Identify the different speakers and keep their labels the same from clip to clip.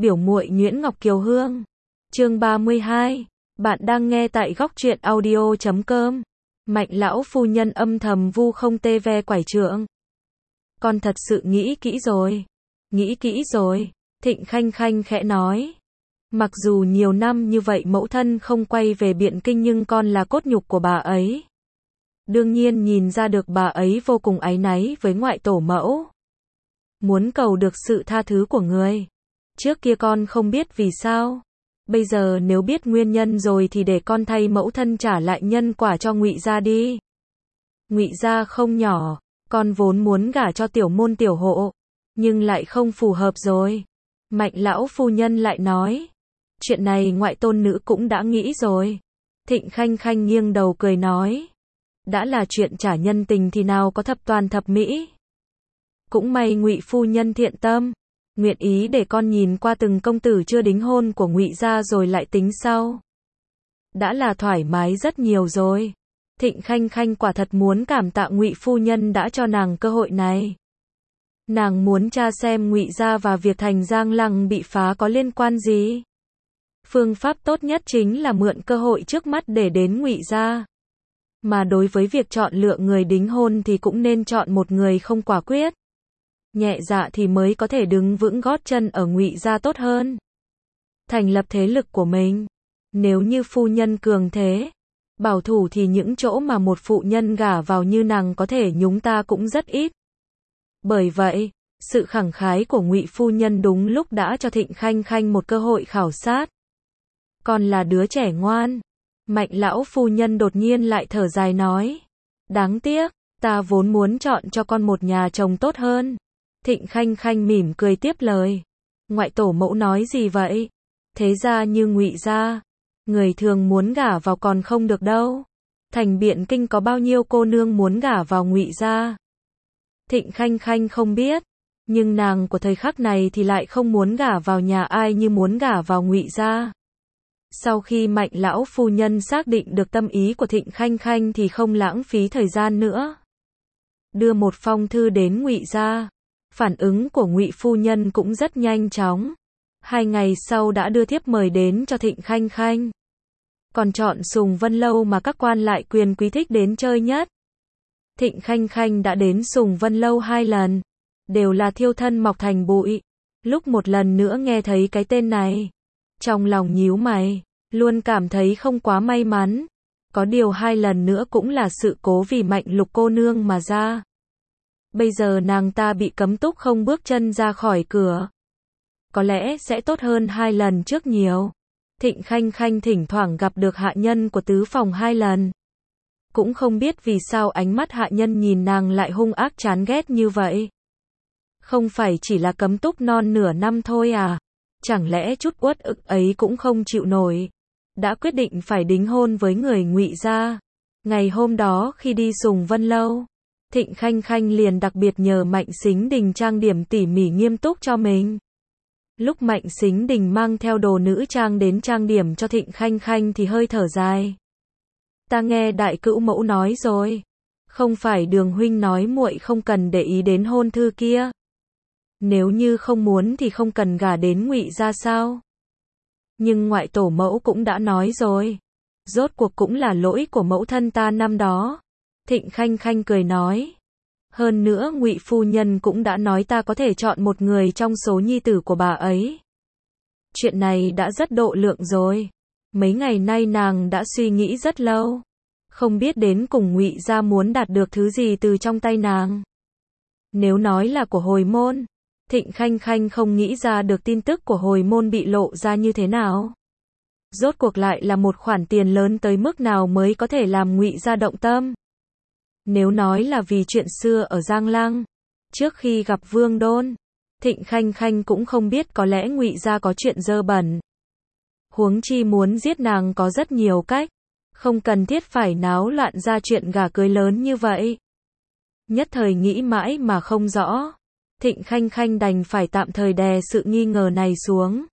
Speaker 1: Biểu muội Nguyễn Ngọc Kiều Hương. Chương 32. Bạn đang nghe tại góc truyện audio.com. Mạnh lão phu nhân âm thầm vu không tê ve quải trượng. Con thật sự nghĩ kỹ rồi. Nghĩ kỹ rồi. Thịnh Khanh Khanh khẽ nói. Mặc dù nhiều năm như vậy mẫu thân không quay về Biện Kinh nhưng con là cốt nhục của bà ấy. Đương nhiên nhìn ra được bà ấy vô cùng áy náy với ngoại tổ mẫu. Muốn cầu được sự tha thứ của người. Trước kia con không biết vì sao. Bây giờ nếu biết nguyên nhân rồi thì để con thay mẫu thân trả lại nhân quả cho Ngụy gia đi. Ngụy gia không nhỏ, con vốn muốn gả cho tiểu môn tiểu hộ, nhưng lại không phù hợp rồi. Mạnh lão phu nhân lại nói. Chuyện này ngoại tôn nữ cũng đã nghĩ rồi. Thịnh Khanh Khanh nghiêng đầu cười nói. Đã là chuyện trả nhân tình thì nào có thập toàn thập mỹ. Cũng may Ngụy phu nhân thiện tâm, nguyện ý để con nhìn qua từng công tử chưa đính hôn của Ngụy gia rồi lại tính sau. Đã là thoải mái rất nhiều rồi. Thịnh Khanh Khanh quả thật muốn cảm tạ Ngụy phu nhân đã cho nàng cơ hội này. Nàng muốn tra xem Ngụy gia và việc thành Giang Lăng bị phá có liên quan gì. Phương pháp tốt nhất chính là mượn cơ hội trước mắt để đến Ngụy gia. Mà đối với việc chọn lựa người đính hôn thì cũng nên chọn một người không quả quyết, nhẹ dạ thì mới có thể đứng vững gót chân ở Ngụy gia tốt hơn. Thành lập thế lực của mình. Nếu như phu nhân cường thế, bảo thủ thì những chỗ mà một phụ nhân gả vào như nàng có thể nhúng ta cũng rất ít. Bởi vậy, sự khẳng khái của Ngụy phu nhân đúng lúc đã cho Thịnh Khanh Khanh một cơ hội khảo sát. Còn là đứa trẻ ngoan. Mạnh lão phu nhân đột nhiên lại thở dài nói. Đáng tiếc, ta vốn muốn chọn cho con một nhà chồng tốt hơn. Thịnh Khanh Khanh mỉm cười tiếp lời. Ngoại tổ mẫu nói gì vậy? Thế ra như Ngụy gia, người thường muốn gả vào còn không được đâu. Thành Biện Kinh có bao nhiêu cô nương muốn gả vào Ngụy gia? Thịnh Khanh Khanh không biết, nhưng nàng của thời khắc này thì lại không muốn gả vào nhà ai như muốn gả vào Ngụy gia. Sau khi Mạnh lão phu nhân xác định được tâm ý của Thịnh Khanh Khanh thì không lãng phí thời gian nữa, đưa một phong thư đến Ngụy gia. Phản ứng của Ngụy phu nhân cũng rất nhanh chóng. 2 ngày sau đã đưa thiếp mời đến cho Thịnh Khanh Khanh. Còn chọn Sùng Vân Lâu mà các quan lại quyền quý thích đến chơi nhất. Thịnh Khanh Khanh đã đến Sùng Vân Lâu 2 lần, đều là thiêu thân mọc thành bụi. Lúc một lần nữa nghe thấy cái tên này, trong lòng nhíu mày, luôn cảm thấy không quá may mắn. Có điều 2 lần nữa cũng là sự cố vì Mạnh Lục cô nương mà ra. Bây giờ nàng ta bị cấm túc không bước chân ra khỏi cửa. Có lẽ sẽ tốt hơn 2 lần trước nhiều. Thịnh Khanh Khanh thỉnh thoảng gặp được hạ nhân của tứ phòng 2 lần. Cũng không biết vì sao ánh mắt hạ nhân nhìn nàng lại hung ác chán ghét như vậy. Không phải chỉ là cấm túc non nửa năm thôi à? Chẳng lẽ chút uất ức ấy cũng không chịu nổi? Đã quyết định phải đính hôn với người Ngụy gia. Ngày hôm đó khi đi Sùng Vân Lâu, Thịnh Khanh Khanh liền đặc biệt nhờ Mạnh Sính Đình trang điểm tỉ mỉ nghiêm túc cho mình. Lúc Mạnh Sính Đình mang theo đồ nữ trang đến trang điểm cho Thịnh Khanh Khanh thì hơi thở dài. Ta nghe đại cữu mẫu nói rồi, không phải Đường huynh nói muội không cần để ý đến hôn thư kia. Nếu như không muốn thì không cần gả đến Ngụy gia sao? Nhưng ngoại tổ mẫu cũng đã nói rồi, rốt cuộc cũng là lỗi của mẫu thân ta năm đó. Thịnh Khanh Khanh cười nói. Hơn nữa Ngụy phu nhân cũng đã nói ta có thể chọn một người trong số nhi tử của bà ấy. Chuyện này đã rất độ lượng rồi. Mấy ngày nay nàng đã suy nghĩ rất lâu, không biết đến cùng Ngụy gia muốn đạt được thứ gì từ trong tay nàng. Nếu nói là của hồi môn, Thịnh Khanh Khanh không nghĩ ra được tin tức của hồi môn bị lộ ra như thế nào. Rốt cuộc lại là một khoản tiền lớn tới mức nào mới có thể làm Ngụy gia động tâm. Nếu nói là vì chuyện xưa ở Giang Lăng, trước khi gặp Vương Đôn, Thịnh Khanh Khanh cũng không biết có lẽ Ngụy gia có chuyện dơ bẩn. Huống chi muốn giết nàng có rất nhiều cách, không cần thiết phải náo loạn ra chuyện gả cưới lớn như vậy. Nhất thời nghĩ mãi mà không rõ, Thịnh Khanh Khanh đành phải tạm thời đè sự nghi ngờ này xuống.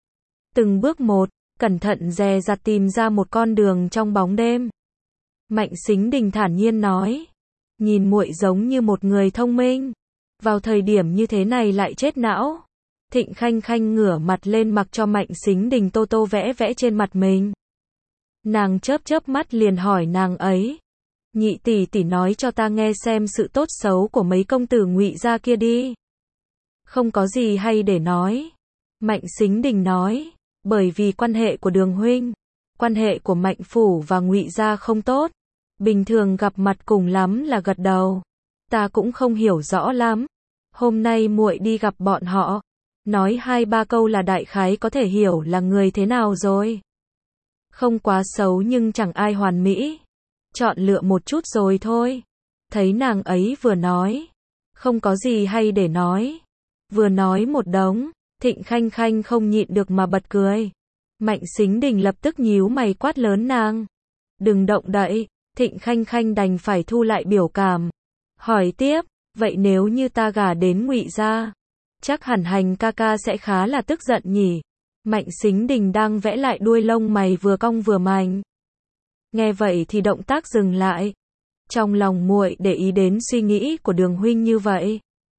Speaker 1: Từng bước một, cẩn thận dè dặt tìm ra một con đường trong bóng đêm. Mạnh Sính Đình thản nhiên nói, nhìn muội giống như một người thông minh, vào thời điểm như thế này lại chết não. Thịnh Khanh Khanh ngửa mặt lên mặc cho Mạnh Sính Đình tô tô vẽ vẽ trên mặt mình. Nàng chớp chớp mắt liền hỏi nàng ấy. Nhị tỷ tỷ nói cho ta nghe xem sự tốt xấu của mấy công tử Ngụy gia kia đi. Không có gì hay để nói. Mạnh Sính Đình nói, bởi vì quan hệ của Đường huynh, quan hệ của Mạnh phủ và Ngụy gia không tốt. Bình thường gặp mặt cùng lắm là gật đầu. Ta cũng không hiểu rõ lắm. Hôm nay muội đi gặp bọn họ, nói 2-3 câu là đại khái có thể hiểu là người thế nào rồi. Không quá xấu nhưng chẳng ai hoàn mỹ. Chọn lựa một chút rồi thôi. Thấy nàng ấy vừa nói, không có gì hay để nói, vừa nói một đống, Thịnh Khanh Khanh không nhịn được mà bật cười. Mạnh Sính Đình lập tức nhíu mày quát lớn nàng. Đừng động đậy. Thịnh Khanh Khanh đành phải thu lại biểu cảm. Hỏi tiếp, vậy nếu như ta gả đến Ngụy gia, chắc hẳn Hành ca ca sẽ khá là tức giận nhỉ? Mạnh Sính Đình đang vẽ lại đuôi lông mày vừa cong vừa mạnh. Nghe vậy thì động tác dừng lại. Trong lòng muội để ý đến suy nghĩ của Đường huynh như vậy.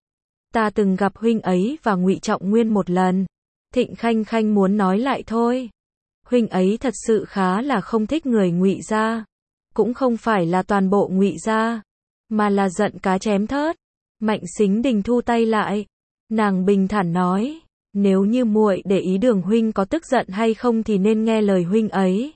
Speaker 1: Ta từng gặp huynh ấy và Ngụy Trọng Nguyên một lần. Thịnh Khanh Khanh muốn nói lại thôi. Huynh ấy thật sự khá là không thích người Ngụy gia. Cũng không phải là toàn bộ Ngụy gia, mà là giận cá chém thớt. Mạnh Sính Đình thu tay lại. Nàng bình thản nói, nếu như muội để ý Đường huynh có tức giận hay không thì nên nghe lời huynh ấy.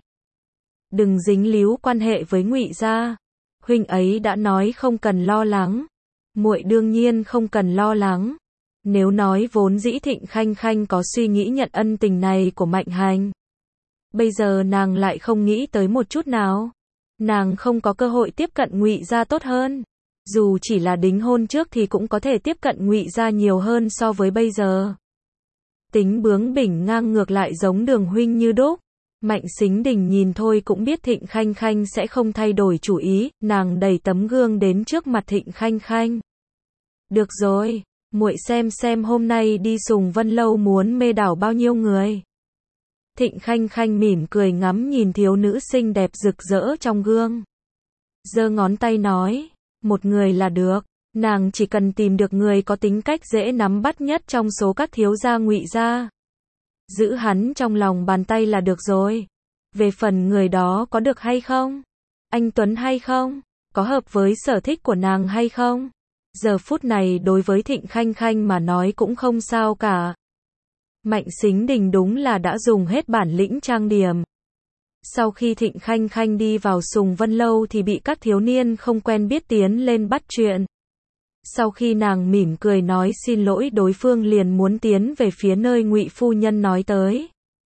Speaker 1: Đừng dính líu quan hệ với Ngụy gia. Huynh ấy đã nói không cần lo lắng. Muội đương nhiên không cần lo lắng. Nếu nói vốn dĩ Thịnh Khanh Khanh có suy nghĩ nhận ân tình này của Mạnh Hành, bây giờ nàng lại không nghĩ tới một chút nào. Nàng không có cơ hội tiếp cận Ngụy gia tốt hơn. Dù chỉ là đính hôn trước thì cũng có thể tiếp cận Ngụy gia nhiều hơn so với bây giờ. Tính bướng bỉnh ngang ngược lại giống Đường huynh như đúc. Mạnh Sính Đình nhìn thôi cũng biết Thịnh Khanh Khanh sẽ không thay đổi chủ ý, nàng đẩy tấm gương đến trước mặt Thịnh Khanh Khanh. Được rồi, muội xem hôm nay đi Sùng Vân Lâu muốn mê đảo bao nhiêu người. Thịnh Khanh Khanh mỉm cười ngắm nhìn thiếu nữ xinh đẹp rực rỡ trong gương. Giơ ngón tay nói, một người là được, nàng chỉ cần tìm được người có tính cách dễ nắm bắt nhất trong số các thiếu gia Ngụy gia. Giữ hắn trong lòng bàn tay là được rồi. Về phần người đó có được hay không? Anh tuấn hay không? Có hợp với sở thích của nàng hay không? Giờ phút này đối với Thịnh Khanh Khanh mà nói cũng không sao cả. Mạnh Sính Đình đúng là đã dùng hết bản lĩnh trang điểm. Sau khi Thịnh Khanh Khanh đi vào Sùng Vân Lâu thì bị các thiếu niên không quen biết tiến lên bắt chuyện. Sau khi nàng mỉm cười nói xin lỗi đối phương liền muốn tiến về phía nơi Ngụy phu nhân nói tới.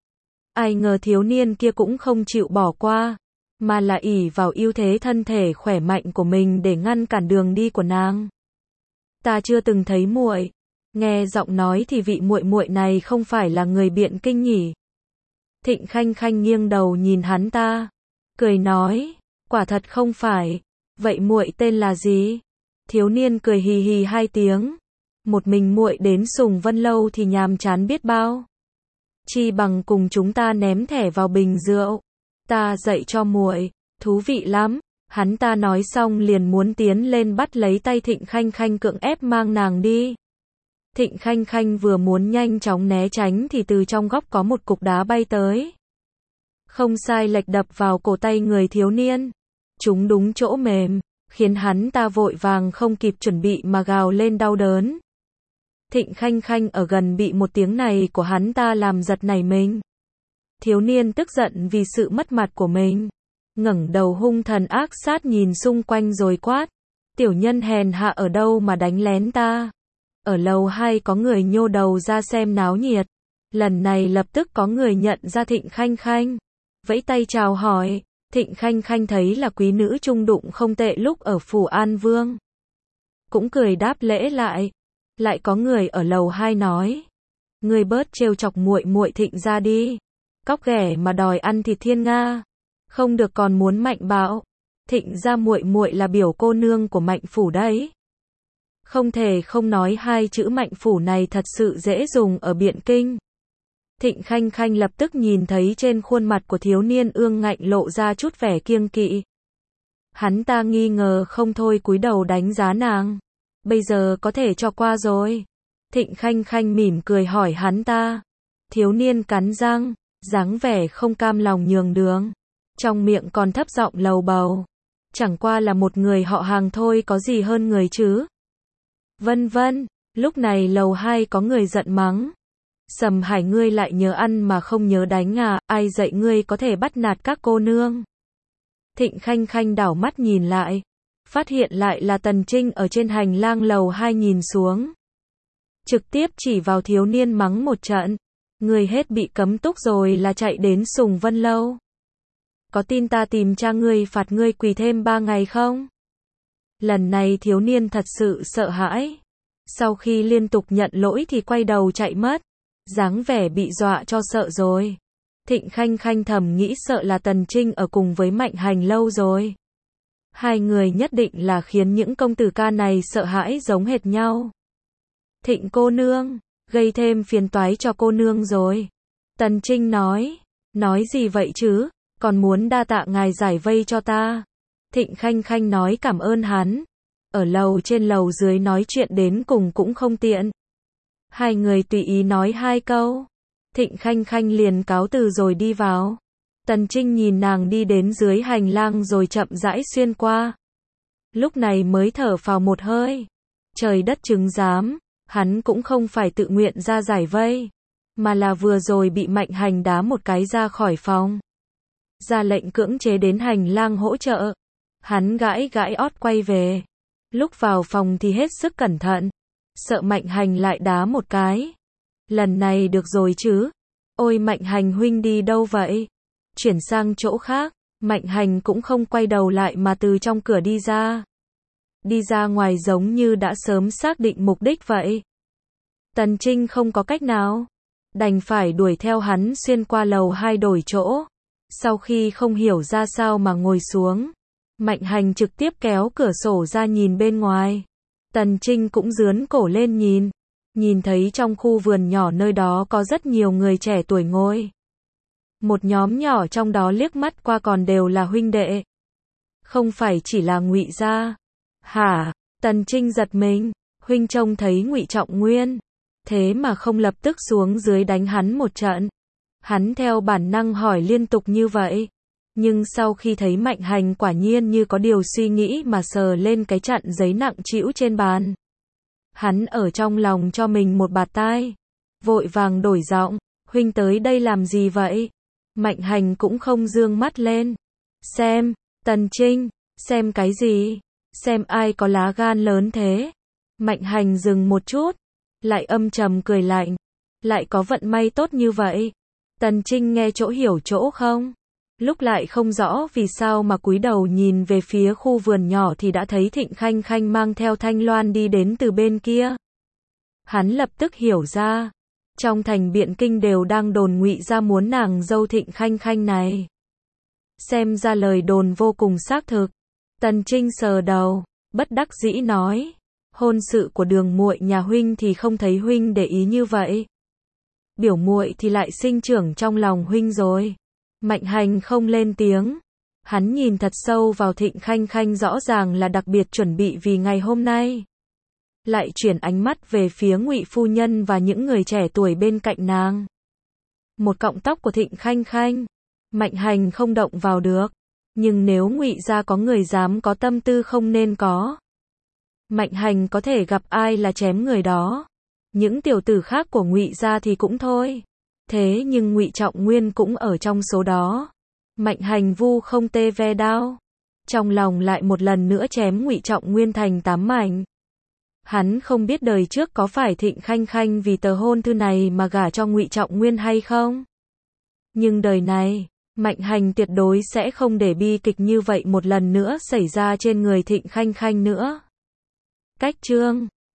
Speaker 1: Ai ngờ thiếu niên kia cũng không chịu bỏ qua, mà là ỷ vào ưu thế thân thể khỏe mạnh của mình để ngăn cản đường đi của nàng. Ta chưa từng thấy muội. Nghe giọng nói thì vị muội muội này không phải là người Biện Kinh nhỉ? Thịnh Khanh Khanh nghiêng đầu nhìn hắn ta, cười nói, quả thật không phải. Vậy muội tên là gì? Thiếu niên cười hì hì 2 tiếng. Một mình muội đến Sùng Vân Lâu thì nhàm chán biết bao. Chi bằng cùng chúng ta ném thẻ vào bình rượu. Ta dạy cho muội, thú vị lắm. Hắn ta nói xong liền muốn tiến lên bắt lấy tay Thịnh Khanh Khanh cưỡng ép mang nàng đi. Thịnh Khanh Khanh vừa muốn nhanh chóng né tránh thì từ trong góc có một cục đá bay tới. Không sai lệch đập vào cổ tay người thiếu niên. Chúng đúng chỗ mềm, khiến hắn ta vội vàng không kịp chuẩn bị mà gào lên đau đớn. Thịnh Khanh Khanh ở gần bị một tiếng này của hắn ta làm giật nảy mình. Thiếu niên tức giận vì sự mất mặt của mình, ngẩng đầu hung thần ác sát nhìn xung quanh rồi quát. Tiểu nhân hèn hạ ở đâu mà đánh lén ta? Ở lầu 2 có người nhô đầu ra xem náo nhiệt. Lần này lập tức có người nhận ra Thịnh Khanh Khanh. Vẫy tay chào hỏi. Thịnh Khanh Khanh thấy là quý nữ trung đụng không tệ lúc ở Phủ An Vương. Cũng cười đáp lễ lại. Lại có người ở lầu 2 nói. Người bớt trêu chọc muội muội Thịnh ra đi. Cóc ghẻ mà đòi ăn thịt thiên nga. Không được còn muốn mạnh bạo. Thịnh ra muội muội là biểu cô nương của Mạnh phủ đấy. Không thể không nói 2 chữ Mạnh phủ này thật sự dễ dùng ở Biện Kinh. Thịnh Khanh Khanh lập tức nhìn thấy trên khuôn mặt của thiếu niên ương ngạnh lộ ra chút vẻ kiêng kỵ. Hắn ta nghi ngờ không thôi cúi đầu đánh giá nàng. Bây giờ có thể cho qua rồi. Thịnh Khanh Khanh mỉm cười hỏi hắn ta. Thiếu niên cắn răng, dáng vẻ không cam lòng nhường đường. Trong miệng còn thấp giọng lầu bầu. Chẳng qua là một người họ hàng thôi, có gì hơn người chứ. Vân vân, lúc này lầu 2 có người giận mắng. Sầm Hải, ngươi lại nhớ ăn mà không nhớ đánh à, ai dạy ngươi có thể bắt nạt các cô nương. Thịnh Khanh Khanh đảo mắt nhìn lại, phát hiện lại là Tần Trinh ở trên hành lang lầu 2 nhìn xuống. Trực tiếp chỉ vào thiếu niên mắng một trận. Ngươi hết bị cấm túc rồi là chạy đến Sùng Vân Lâu. Có tin ta tìm cha ngươi phạt ngươi quỳ thêm 3 ngày không? Lần này thiếu niên thật sự sợ hãi. Sau khi liên tục nhận lỗi thì quay đầu chạy mất. Dáng vẻ bị dọa cho sợ rồi. Thịnh Khanh Khanh thầm nghĩ sợ là Tần Trinh ở cùng với Mạnh Hành lâu rồi. Hai người nhất định là khiến những công tử ca này sợ hãi giống hệt nhau. Thịnh cô nương, gây thêm phiền toái cho cô nương rồi. Tần Trinh nói gì vậy chứ, còn muốn đa tạ ngài giải vây cho ta. Thịnh Khanh Khanh nói cảm ơn hắn. Ở lầu trên lầu dưới nói chuyện đến cùng cũng không tiện. Hai người tùy ý nói 2 câu. Thịnh Khanh Khanh liền cáo từ rồi đi vào. Tần Trinh nhìn nàng đi đến dưới hành lang rồi chậm rãi xuyên qua. Lúc này mới thở phào một hơi. Trời đất chứng giám, hắn cũng không phải tự nguyện ra giải vây, mà là vừa rồi bị Mạnh Hành đá một cái ra khỏi phòng. Ra lệnh cưỡng chế đến hành lang hỗ trợ. Hắn gãi gãi ót quay về. Lúc vào phòng thì hết sức cẩn thận. Sợ Mạnh Hành lại đá một cái. Lần này được rồi chứ. Ôi Mạnh Hành huynh đi đâu vậy? Chuyển sang chỗ khác. Mạnh Hành cũng không quay đầu lại mà từ trong cửa đi ra. Đi ra ngoài giống như đã sớm xác định mục đích vậy. Tần Trinh không có cách nào. Đành phải đuổi theo hắn xuyên qua lầu 2 đổi chỗ. Sau khi không hiểu ra sao mà ngồi xuống. Mạnh Hành trực tiếp kéo cửa sổ ra nhìn bên ngoài. Tần Trinh cũng dướn cổ lên nhìn. Nhìn thấy trong khu vườn nhỏ nơi đó có rất nhiều người trẻ tuổi ngồi. Một nhóm nhỏ trong đó liếc mắt qua còn đều là huynh đệ. Không phải chỉ là Ngụy gia. Hả? Tần Trinh giật mình. Huynh trông thấy Ngụy Trọng Nguyên. Thế mà không lập tức xuống dưới đánh hắn một trận. Hắn theo bản năng hỏi liên tục như vậy. Nhưng sau khi thấy Mạnh Hành quả nhiên như có điều suy nghĩ mà sờ lên cái chặn giấy nặng trĩu trên bàn. Hắn ở trong lòng cho mình một bạt tai. Vội vàng đổi giọng. Huynh tới đây làm gì vậy? Mạnh Hành cũng không dương mắt lên. Xem, Tần Trinh, xem cái gì? Xem ai có lá gan lớn thế? Mạnh Hành dừng một chút. Lại âm trầm cười lạnh. Lại có vận may tốt như vậy. Tần Trinh nghe chỗ hiểu chỗ không? Lúc lại không rõ vì sao mà cúi đầu nhìn về phía khu vườn nhỏ thì đã thấy Thịnh Khanh Khanh mang theo Thanh Loan đi đến từ bên kia. Hắn lập tức hiểu ra. Trong thành Biện Kinh đều đang đồn Ngụy gia muốn nàng dâu Thịnh Khanh Khanh này. Xem ra lời đồn vô cùng xác thực. Tần Trinh sờ đầu, bất đắc dĩ nói. Hôn sự của Đường muội nhà huynh thì không thấy huynh để ý như vậy. Biểu muội thì lại sinh trưởng trong lòng huynh rồi. Mạnh Hành không lên tiếng. Hắn nhìn thật sâu vào Thịnh Khanh Khanh rõ ràng là đặc biệt chuẩn bị vì ngày hôm nay. Lại chuyển ánh mắt về phía Ngụy phu nhân và những người trẻ tuổi bên cạnh nàng. Một cọng tóc của Thịnh Khanh Khanh, Mạnh Hành không động vào được. Nhưng nếu Ngụy gia có người dám có tâm tư không nên có. Mạnh Hành có thể gặp ai là chém người đó. Những tiểu tử khác của Ngụy gia thì cũng thôi. Thế nhưng Ngụy Trọng Nguyên cũng ở trong số đó. Mạnh Hành vu không tê ve đao. Trong lòng lại một lần nữa chém Ngụy Trọng Nguyên thành 8 mảnh. Hắn không biết đời trước có phải Thịnh Khanh Khanh vì tờ hôn thư này mà gả cho Ngụy Trọng Nguyên hay không. Nhưng đời này, Mạnh Hành tuyệt đối sẽ không để bi kịch như vậy một lần nữa xảy ra trên người Thịnh Khanh Khanh nữa. Cách chương